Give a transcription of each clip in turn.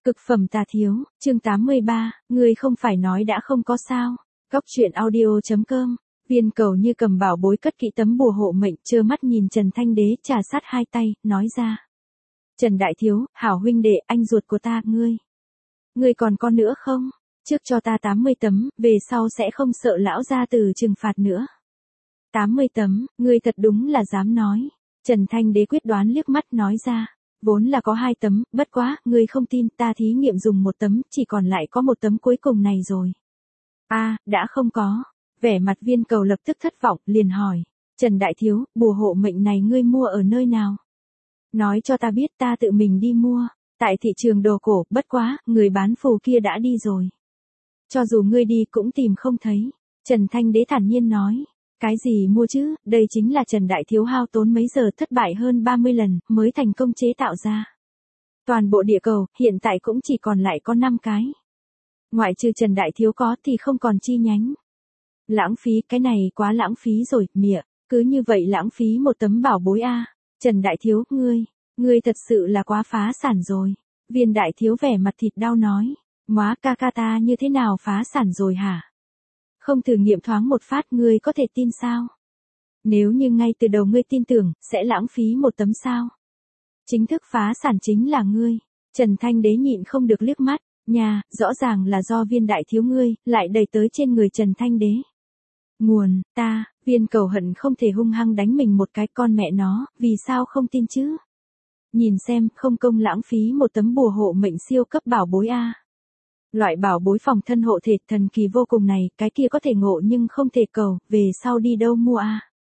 Cực phẩm tà thiếu, chương 83, ngươi không phải nói đã không có sao. Góc truyện audio.com, Viên Cầu như cầm bảo bối cất kỹ tấm bùa hộ mệnh, trơ mắt nhìn Trần Thanh Đế trà sát hai tay, nói ra. Trần Đại Thiếu, hảo huynh đệ, anh ruột của ta, ngươi còn con nữa không? Trước cho ta 80 tấm, về sau sẽ không sợ lão gia tử trừng phạt nữa. 80 tấm, ngươi thật đúng là dám nói. Trần Thanh Đế quyết đoán liếc mắt nói ra. Vốn là có 2 tấm, bất quá, ngươi không tin, ta thí nghiệm dùng 1 tấm, chỉ còn lại có 1 tấm cuối cùng này rồi. Đã không có. Vẻ mặt Viên Cầu lập tức thất vọng, liền hỏi. Trần Đại Thiếu, bùa hộ mệnh này ngươi mua ở nơi nào? Nói cho ta biết, ta tự mình đi mua. Tại thị trường đồ cổ, bất quá, người bán phù kia đã đi rồi. Cho dù ngươi đi cũng tìm không thấy. Trần Thanh Đế thản nhiên nói. Cái gì mua chứ, đây chính là Trần Đại Thiếu hao tốn mấy giờ thất bại hơn 30 lần, mới thành công chế tạo ra. Toàn bộ địa cầu, hiện tại cũng chỉ còn lại có 5 cái. Ngoại trừ Trần Đại Thiếu có thì không còn chi nhánh. Lãng phí, cái này quá lãng phí rồi, mịa, cứ như vậy lãng phí một tấm bảo bối Trần Đại Thiếu, ngươi thật sự là quá phá sản rồi. Viên Đại Thiếu vẻ mặt thịt đau nói, móa ca ca ta như thế nào phá sản rồi hả? Không thử nghiệm thoáng một phát ngươi có thể tin sao? Nếu như ngay từ đầu ngươi tin tưởng, sẽ lãng phí một tấm sao? Chính thức phá sản chính là ngươi. Trần Thanh Đế nhịn không được liếc mắt, rõ ràng là do Viên Đại Thiếu ngươi, lại đẩy tới trên người Trần Thanh Đế. Nguồn, Viên Cầu hận không thể hung hăng đánh mình một cái, con mẹ nó, vì sao không tin chứ? Nhìn xem, không công lãng phí một tấm bùa hộ mệnh siêu cấp bảo bối Loại bảo bối phòng thân hộ thể thần kỳ vô cùng này, cái kia có thể ngộ nhưng không thể cầu, về sau đi đâu mua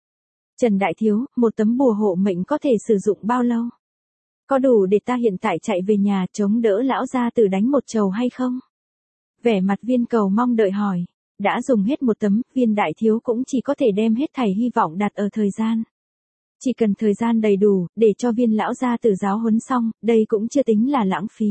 Trần Đại Thiếu, một tấm bùa hộ mệnh có thể sử dụng bao lâu? Có đủ để ta hiện tại chạy về nhà chống đỡ lão gia tử đánh một trầu hay không? Vẻ mặt Viên Cầu mong đợi hỏi. Đã dùng hết một tấm, Viên Đại Thiếu cũng chỉ có thể đem hết thảy hy vọng đặt ở thời gian. Chỉ cần thời gian đầy đủ, để cho Viên lão gia tử giáo huấn xong, đây cũng chưa tính là lãng phí.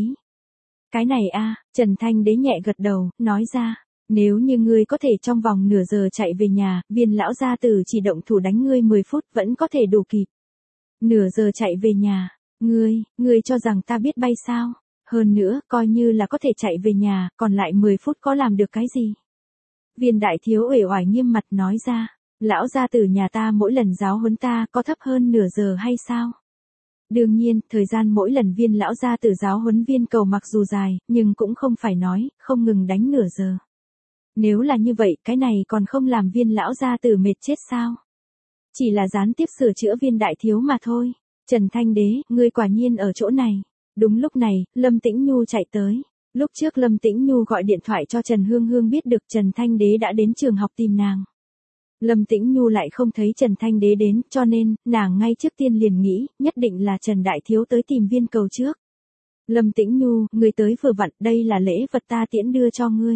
Cái này Trần Thanh Đế nhẹ gật đầu, nói ra, nếu như ngươi có thể trong vòng nửa giờ chạy về nhà, Viên lão gia tử chỉ động thủ đánh ngươi 10 phút vẫn có thể đủ kịp. Nửa giờ chạy về nhà, ngươi cho rằng ta biết bay sao? Hơn nữa, coi như là có thể chạy về nhà, còn lại 10 phút có làm được cái gì? Viên Đại Thiếu uể oải nghiêm mặt nói ra, lão gia tử nhà ta mỗi lần giáo huấn ta có thấp hơn nửa giờ hay sao? Đương nhiên, thời gian mỗi lần Viên lão gia tử giáo huấn Viên Cầu mặc dù dài, nhưng cũng không phải nói, không ngừng đánh nửa giờ. Nếu là như vậy, cái này còn không làm Viên lão gia tử mệt chết sao? Chỉ là gián tiếp sửa chữa Viên Đại Thiếu mà thôi. Trần Thanh Đế, ngươi quả nhiên ở chỗ này. Đúng lúc này, Lâm Tĩnh Nhu chạy tới. Lúc trước Lâm Tĩnh Nhu gọi điện thoại cho Trần Hương Hương biết được Trần Thanh Đế đã đến trường học tìm nàng. Lâm Tĩnh Nhu lại không thấy Trần Thanh Đế đến, cho nên, nàng ngay trước tiên liền nghĩ, nhất định là Trần Đại Thiếu tới tìm Viên Cầu trước. Lâm Tĩnh Nhu, ngươi tới vừa vặn, đây là lễ vật ta tiễn đưa cho ngươi.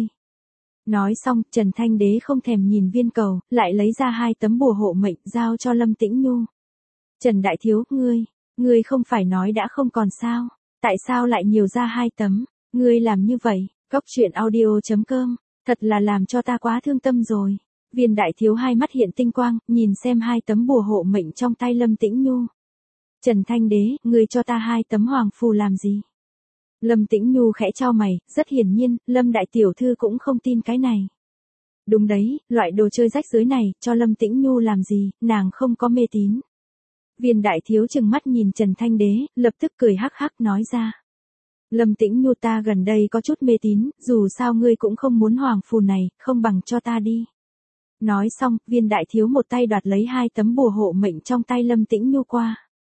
Nói xong, Trần Thanh Đế không thèm nhìn Viên Cầu, lại lấy ra 2 tấm bùa hộ mệnh, giao cho Lâm Tĩnh Nhu. Trần Đại Thiếu, ngươi không phải nói đã không còn sao? Tại sao lại nhiều ra 2 tấm? Ngươi làm như vậy, góc truyện audio.com, thật là làm cho ta quá thương tâm rồi. Viên Đại Thiếu hai mắt hiện tinh quang, nhìn xem 2 tấm bùa hộ mệnh trong tay Lâm Tĩnh Nhu. Trần Thanh Đế, ngươi cho ta 2 tấm hoàng phù làm gì? Lâm Tĩnh Nhu khẽ chau mày, rất hiển nhiên, Lâm Đại Tiểu Thư cũng không tin cái này. Đúng đấy, loại đồ chơi rách rưới này, cho Lâm Tĩnh Nhu làm gì, nàng không có mê tín. Viên Đại Thiếu trừng mắt nhìn Trần Thanh Đế, lập tức cười hắc hắc nói ra. Lâm Tĩnh Nhu, ta gần đây có chút mê tín, dù sao ngươi cũng không muốn hoàng phù này, không bằng cho ta đi. Nói xong, Viên Đại Thiếu một tay đoạt lấy 2 tấm bùa hộ mệnh trong tay Lâm Tĩnh Nhu qua.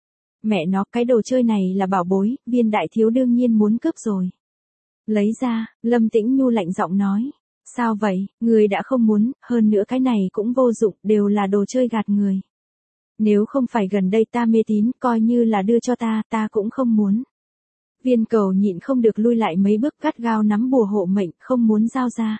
Mẹ nó, cái đồ chơi này là bảo bối, Viên Đại Thiếu đương nhiên muốn cướp rồi. Lấy ra, Lâm Tĩnh Nhu lạnh giọng nói. Sao vậy, ngươi đã không muốn, hơn nữa cái này cũng vô dụng, đều là đồ chơi gạt người. Nếu không phải gần đây ta mê tín, coi như là đưa cho ta cũng không muốn. Viên Cầu nhịn không được lui lại mấy bước, gắt gao nắm bùa hộ mệnh, không muốn giao ra.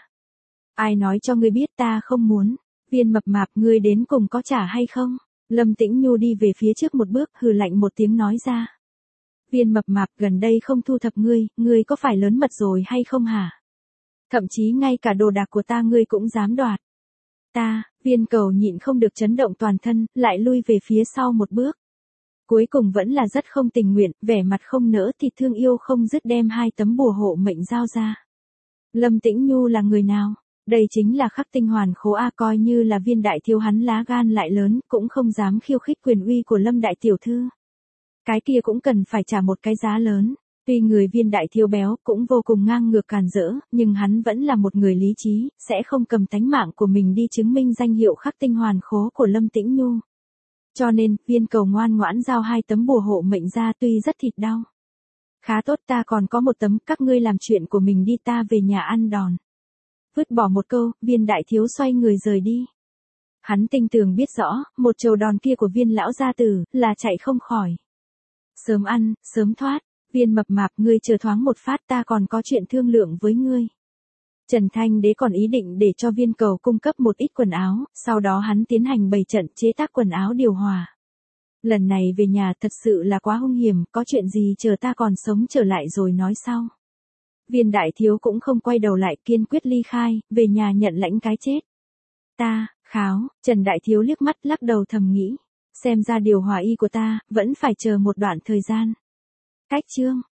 Ai nói cho ngươi biết ta không muốn? Viên Mập Mạp, ngươi đến cùng có trả hay không? Lâm Tĩnh Nhu đi về phía trước một bước, hừ lạnh một tiếng nói ra. Viên Mập Mạp, gần đây không thu thập ngươi có phải lớn mật rồi hay không hả? Thậm chí ngay cả đồ đạc của ta ngươi cũng dám đoạt. Viên Cầu nhịn không được chấn động toàn thân, lại lui về phía sau một bước. Cuối cùng vẫn là rất không tình nguyện, vẻ mặt không nỡ thì thương yêu không dứt đem 2 tấm bùa hộ mệnh giao ra. Lâm Tĩnh Nhu là người nào? Đây chính là Khắc Tinh Hoàn Khố A, coi như là Viên đại thiếu hắn lá gan lại lớn, cũng không dám khiêu khích quyền uy của Lâm đại tiểu thư. Cái kia cũng cần phải trả một cái giá lớn. Tuy người Viên đại thiếu béo cũng vô cùng ngang ngược càn rỡ, nhưng hắn vẫn là một người lý trí, sẽ không cầm tánh mạng của mình đi chứng minh danh hiệu Khắc Tinh Hoàn Khố của Lâm Tĩnh Nhu. Cho nên, Viên cầu ngoan ngoãn giao 2 tấm bùa hộ mệnh ra, tuy rất thịt đau. Khá tốt, ta còn có 1 tấm, các ngươi làm chuyện của mình đi, ta về nhà ăn đòn. Vứt bỏ một câu, Viên đại thiếu xoay người rời đi. Hắn tinh tường biết rõ, một trầu đòn kia của Viên lão gia tử, là chạy không khỏi. Sớm ăn, sớm thoát, Viên mập mạp, ngươi chờ thoáng một phát, ta còn có chuyện thương lượng với ngươi. Trần Thanh Đế còn ý định để cho Viên cầu cung cấp một ít quần áo, sau đó hắn tiến hành bày trận chế tác quần áo điều hòa. Lần này về nhà thật sự là quá hung hiểm, có chuyện gì chờ ta còn sống trở lại rồi nói sau. Viên đại thiếu cũng không quay đầu lại, kiên quyết ly khai, về nhà nhận lãnh cái chết. Ta, kháo, Trần đại thiếu liếc mắt lắc đầu thầm nghĩ. Xem ra điều hòa y của ta, vẫn phải chờ một đoạn thời gian. Cách chương.